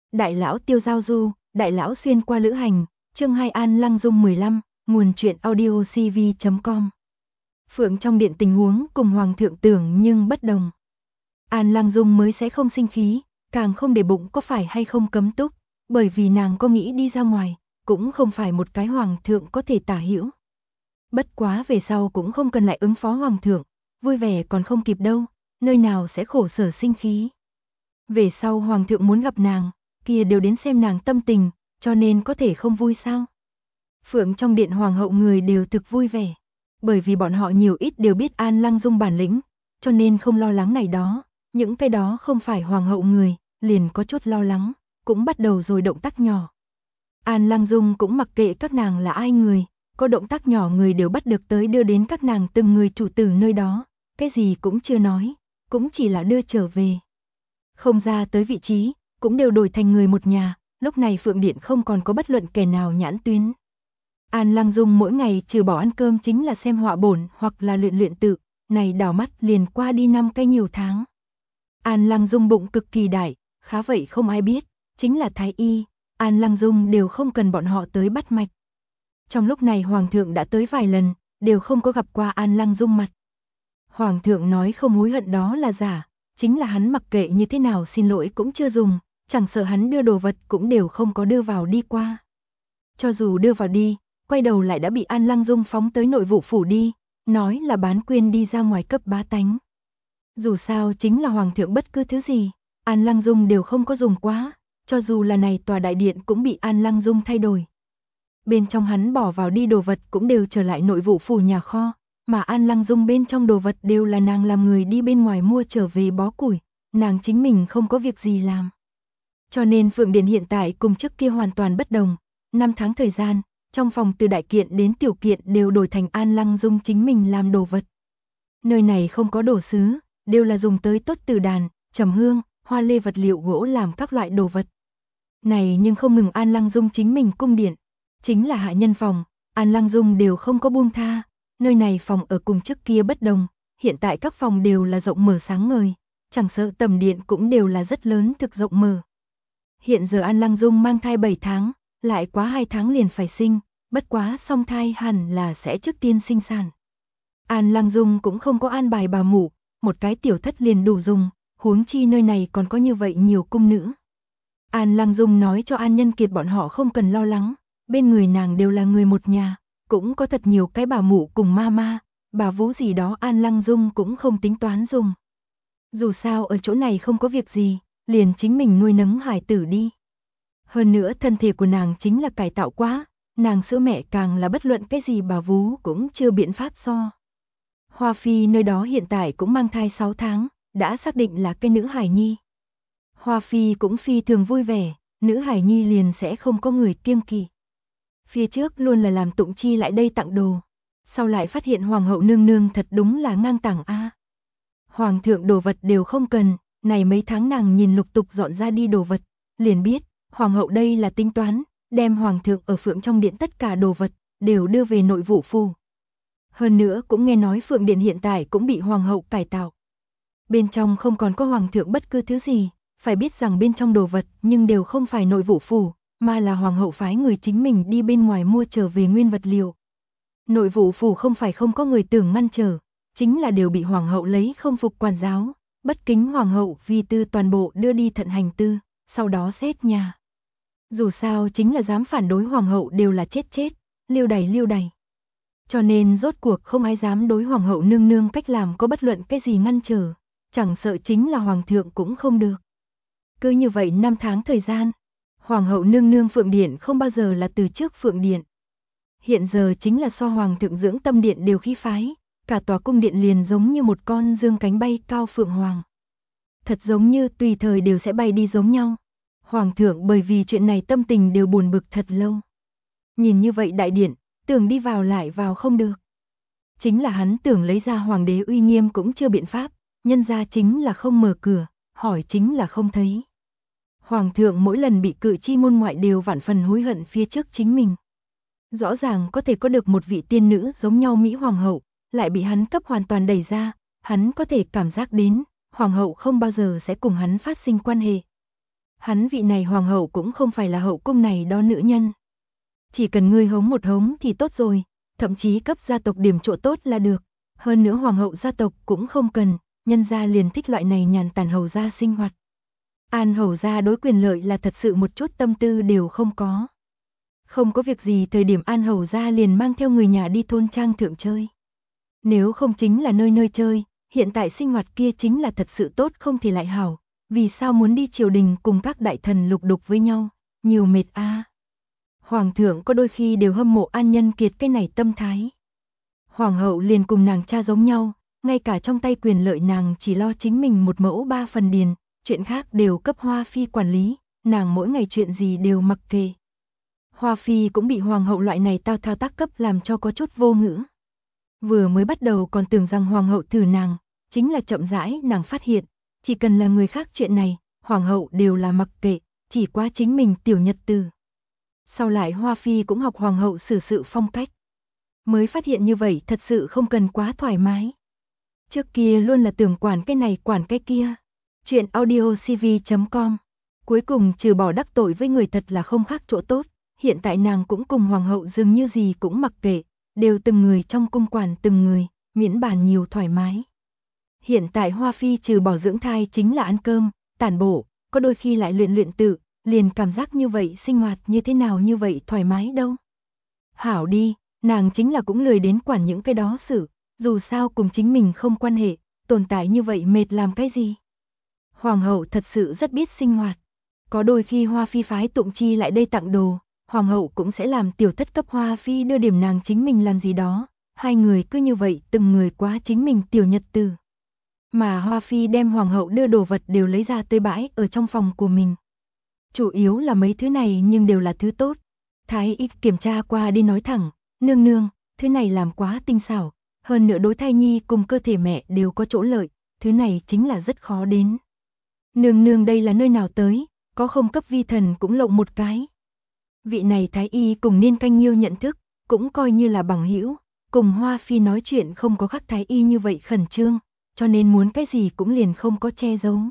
Đại lão tiêu giao du, đại lão xuyên qua lữ hành, chương 2 An Lăng Dung 15, nguồn truyện audio cv.com. Phượng trong điện tình huống cùng hoàng thượng tưởng nhưng bất đồng. An Lăng Dung mới sẽ không sinh khí, càng không để bụng có phải hay không cấm túc, bởi vì nàng có nghĩ đi ra ngoài, cũng không phải một cái hoàng thượng có thể tả hữu. Bất quá về sau cũng không cần lại ứng phó hoàng thượng, vui vẻ còn không kịp đâu, nơi nào sẽ khổ sở sinh khí. Về sau hoàng thượng muốn gặp nàng, kia đều đến xem nàng tâm tình, cho nên có thể không vui sao. Phượng trong điện hoàng hậu người đều thực vui vẻ, bởi vì bọn họ nhiều ít đều biết An Lăng Dung bản lĩnh, cho nên không lo lắng này đó, những cái đó không phải hoàng hậu người, liền có chút lo lắng, cũng bắt đầu rồi động tác nhỏ. An Lăng Dung cũng mặc kệ các nàng là ai người, có động tác nhỏ người đều bắt được tới đưa đến các nàng từng người chủ tử nơi đó, cái gì cũng chưa nói, cũng chỉ là đưa trở về. Không ra tới vị trí, cũng đều đổi thành người một nhà, lúc này Phượng Điện không còn có bất luận kẻ nào nhãn tuyến. An Lăng Dung mỗi ngày trừ bỏ ăn cơm chính là xem họa bổn hoặc là luyện luyện tự, này đảo mắt liền qua đi 5 cái nhiều tháng. An Lăng Dung bụng cực kỳ đại, khá vậy không ai biết, chính là thái y, An Lăng Dung đều không cần bọn họ tới bắt mạch. Trong lúc này Hoàng thượng đã tới vài lần, đều không có gặp qua An Lăng Dung mặt. Hoàng thượng nói không hối hận đó là giả, chính là hắn mặc kệ như thế nào xin lỗi cũng chưa dùng, chẳng sợ hắn đưa đồ vật cũng đều không có đưa vào đi qua. Cho dù đưa vào đi, quay đầu lại đã bị An Lăng Dung phóng tới nội vụ phủ đi, nói là bán quyên đi ra ngoài cấp bá tánh. Dù sao chính là hoàng thượng bất cứ thứ gì, An Lăng Dung đều không có dùng quá, cho dù là này tòa đại điện cũng bị An Lăng Dung thay đổi. Bên trong hắn bỏ vào đi đồ vật cũng đều trở lại nội vụ phủ nhà kho, mà An Lăng Dung bên trong đồ vật đều là nàng làm người đi bên ngoài mua trở về bó củi, nàng chính mình không có việc gì làm. Cho nên Phượng Điện hiện tại cùng trước kia hoàn toàn bất đồng, 5 tháng thời gian, trong phòng từ đại kiện đến tiểu kiện đều đổi thành An Lăng Dung chính mình làm đồ vật. Nơi này không có đồ sứ, đều là dùng tới tốt từ đàn, trầm hương, hoa lê vật liệu gỗ làm các loại đồ vật. Này nhưng không ngừng An Lăng Dung chính mình cung điện, chính là hạ nhân phòng, An Lăng Dung đều không có buông tha, nơi này phòng ở cùng trước kia bất đồng, hiện tại các phòng đều là rộng mở sáng ngời, chẳng sợ tầm điện cũng đều là rất lớn thực rộng mở. Hiện giờ An Lăng Dung mang thai 7 tháng, lại quá 2 tháng liền phải sinh, bất quá song thai hẳn là sẽ trước tiên sinh sản. An Lăng Dung cũng không có an bài bà mụ, một cái tiểu thất liền đủ dùng, huống chi nơi này còn có như vậy nhiều cung nữ. An Lăng Dung nói cho An Nhân Kiệt bọn họ không cần lo lắng, bên người nàng đều là người một nhà, cũng có thật nhiều cái bà mụ cùng ma, bà vú gì đó An Lăng Dung cũng không tính toán dùng. Dù sao ở chỗ này không có việc gì, liền chính mình nuôi nấng hài tử đi. Hơn nữa thân thể của nàng chính là cải tạo quá, nàng sữa mẹ càng là bất luận cái gì bà vú cũng chưa biện pháp so. Hoa Phi nơi đó hiện tại cũng mang thai 6 tháng, đã xác định là cái nữ hài nhi. Hoa Phi cũng phi thường vui vẻ, nữ hài nhi liền sẽ không có người kiêng kỵ. Phía trước luôn là làm Tụng Chi lại đây tặng đồ, sau lại phát hiện hoàng hậu nương nương thật đúng là ngang tàng a. Hoàng thượng đồ vật đều không cần, này mấy tháng nàng nhìn lục tục dọn ra đi đồ vật, liền biết, hoàng hậu đây là tính toán, đem hoàng thượng ở Phượng trong điện tất cả đồ vật, đều đưa về nội vụ phủ. Hơn nữa cũng nghe nói Phượng điện hiện tại cũng bị hoàng hậu cải tạo. Bên trong không còn có hoàng thượng bất cứ thứ gì, phải biết rằng bên trong đồ vật nhưng đều không phải nội vụ phủ, mà là hoàng hậu phái người chính mình đi bên ngoài mua trở về nguyên vật liệu. Nội vụ phủ không phải không có người tưởng ngăn trở, chính là đều bị hoàng hậu lấy không phục quản giáo, bất kính hoàng hậu vì tư toàn bộ đưa đi thận hành tư, sau đó xét nhà. Dù sao chính là dám phản đối hoàng hậu đều là chết, liêu đày. Cho nên rốt cuộc không ai dám đối hoàng hậu nương nương cách làm có bất luận cái gì ngăn trở, chẳng sợ chính là hoàng thượng cũng không được. Cứ như vậy 5 tháng thời gian, hoàng hậu nương nương Phượng Điện không bao giờ là từ trước Phượng Điện. Hiện giờ chính là so hoàng thượng dưỡng tâm điện đều khí phái, cả tòa cung điện liền giống như một con dương cánh bay cao phượng hoàng. Thật giống như tùy thời đều sẽ bay đi giống nhau. Hoàng thượng bởi vì chuyện này tâm tình đều buồn bực thật lâu. Nhìn như vậy đại điện, tưởng đi vào lại vào không được. Chính là hắn tưởng lấy ra hoàng đế uy nghiêm cũng chưa biện pháp, nhân ra chính là không mở cửa, hỏi chính là không thấy. Hoàng thượng mỗi lần bị cự chi môn ngoại đều vạn phần hối hận phía trước chính mình. Rõ ràng có thể có được một vị tiên nữ giống nhau Mỹ hoàng hậu, lại bị hắn cấp hoàn toàn đẩy ra, hắn có thể cảm giác đến, hoàng hậu không bao giờ sẽ cùng hắn phát sinh quan hệ. Hắn vị này hoàng hậu cũng không phải là hậu cung này đó nữ nhân. Chỉ cần ngươi hống một hống thì tốt rồi, thậm chí cấp gia tộc điểm chỗ tốt là được. Hơn nữa hoàng hậu gia tộc cũng không cần, nhân gia liền thích loại này nhàn tản hầu gia sinh hoạt. An hầu gia đối quyền lợi là thật sự một chút tâm tư đều không có. Không có việc gì thời điểm An hầu gia liền mang theo người nhà đi thôn trang thượng chơi. Nếu không chính là nơi nơi chơi, hiện tại sinh hoạt kia chính là thật sự tốt không thể lại hảo. Vì sao muốn đi triều đình cùng các đại thần lục đục với nhau, nhiều mệt a. Hoàng thượng có đôi khi đều hâm mộ An Nhân Kiệt cái này tâm thái. Hoàng hậu liền cùng nàng cha giống nhau, ngay cả trong tay quyền lợi nàng chỉ lo chính mình một mẫu 3 phần điền, chuyện khác đều cấp Hoa Phi quản lý, nàng mỗi ngày chuyện gì đều mặc kệ. Hoa Phi cũng bị hoàng hậu loại này thao tác cấp làm cho có chút vô ngữ. Vừa mới bắt đầu còn tưởng rằng hoàng hậu thử nàng, chính là chậm rãi nàng phát hiện, chỉ cần là người khác chuyện này, hoàng hậu đều là mặc kệ, chỉ qua chính mình tiểu nhật từ. Sau lại Hoa Phi cũng học hoàng hậu xử sự phong cách. Mới phát hiện như vậy thật sự không cần quá thoải mái. Trước kia luôn là tưởng quản cái này quản cái kia. Chuyện audiocv.com. Cuối cùng trừ bỏ đắc tội với người thật là không khác chỗ tốt. Hiện tại nàng cũng cùng hoàng hậu dường như gì cũng mặc kệ, đều từng người trong cung quản từng người, miễn bàn nhiều thoải mái. Hiện tại Hoa Phi trừ bỏ dưỡng thai chính là ăn cơm, tản bộ, có đôi khi lại luyện tự, liền cảm giác như vậy sinh hoạt như thế nào như vậy thoải mái đâu. Hảo đi, nàng chính là cũng lười đến quản những cái đó sự, dù sao cùng chính mình không quan hệ, tồn tại như vậy mệt làm cái gì. Hoàng hậu thật sự rất biết sinh hoạt. Có đôi khi Hoa Phi phái Tụng Chi lại đây tặng đồ, hoàng hậu cũng sẽ làm tiểu thất cấp Hoa Phi đưa điểm nàng chính mình làm gì đó, hai người cứ như vậy từng người quá chính mình tiểu nhật từ. Mà Hoa Phi đem hoàng hậu đưa đồ vật đều lấy ra tới bãi ở trong phòng của mình. Chủ yếu là mấy thứ này nhưng đều là thứ tốt. Thái y kiểm tra qua đi nói thẳng, nương nương, thứ này làm quá tinh xảo, hơn nữa đối thai nhi cùng cơ thể mẹ đều có chỗ lợi, thứ này chính là rất khó đến. Nương nương đây là nơi nào tới, có không cấp vi thần cũng lộng một cái. Vị này thái y cùng Niên Canh Nhiêu nhận thức, cũng coi như là bằng hữu, cùng Hoa Phi nói chuyện không có khác thái y như vậy khẩn trương, cho nên muốn cái gì cũng liền không có che giấu.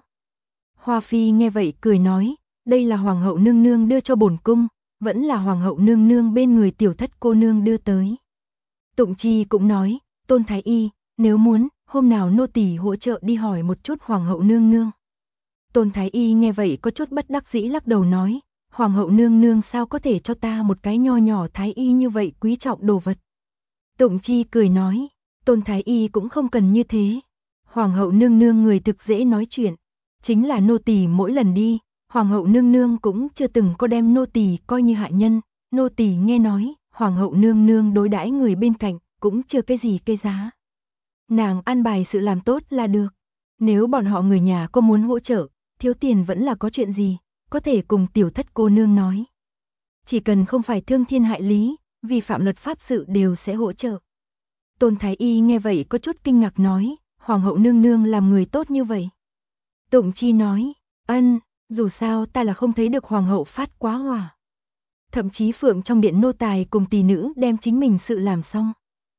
Hoa Phi nghe vậy cười nói, đây là hoàng hậu nương nương đưa cho bổn cung, vẫn là hoàng hậu nương nương bên người tiểu thất cô nương đưa tới. Tụng Chi cũng nói, Tôn thái y, nếu muốn, hôm nào nô tỳ hỗ trợ đi hỏi một chút hoàng hậu nương nương. Tôn thái y nghe vậy có chút bất đắc dĩ lắc đầu nói, hoàng hậu nương nương sao có thể cho ta một cái nho nhỏ thái y như vậy quý trọng đồ vật. Tụng Chi cười nói, Tôn thái y cũng không cần như thế. Hoàng hậu nương nương người thực dễ nói chuyện, chính là nô tỳ mỗi lần đi, hoàng hậu nương nương cũng chưa từng có đem nô tỳ coi như hạ nhân, nô tỳ nghe nói, hoàng hậu nương nương đối đãi người bên cạnh, cũng chưa cái gì cái giá. Nàng an bài sự làm tốt là được, nếu bọn họ người nhà có muốn hỗ trợ, thiếu tiền vẫn là có chuyện gì, có thể cùng tiểu thất cô nương nói. Chỉ cần không phải thương thiên hại lý, vi phạm luật pháp sự đều sẽ hỗ trợ. Tôn thái y nghe vậy có chút kinh ngạc nói, hoàng hậu nương nương làm người tốt như vậy. Tụng Chi nói, ân, dù sao ta là không thấy được hoàng hậu phát quá hỏa. Thậm chí phượng trong điện nô tài cùng tỷ nữ đem chính mình sự làm xong.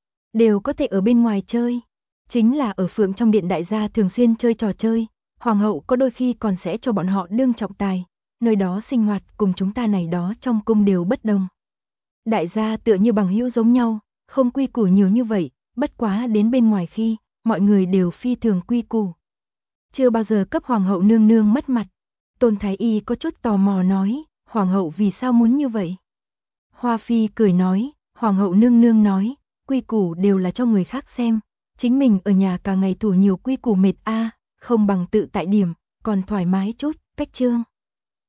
Đều có thể ở bên ngoài chơi. Chính là ở phượng trong điện đại gia thường xuyên chơi trò chơi. Hoàng hậu có đôi khi còn sẽ cho bọn họ đương trọng tài. Nơi đó sinh hoạt cùng chúng ta này đó trong cung đều bất đồng. Đại gia tựa như bằng hữu giống nhau, không quy củ nhiều như vậy. Bất quá đến bên ngoài khi, mọi người đều phi thường quy củ. Chưa bao giờ cấp hoàng hậu nương nương mất mặt. Tôn thái y có chút tò mò nói, hoàng hậu vì sao muốn như vậy? Hoa Phi cười nói, hoàng hậu nương nương nói, quy củ đều là cho người khác xem, chính mình ở nhà cả ngày thủ nhiều quy củ mệt a, không bằng tự tại điểm, còn thoải mái chút, cách trương.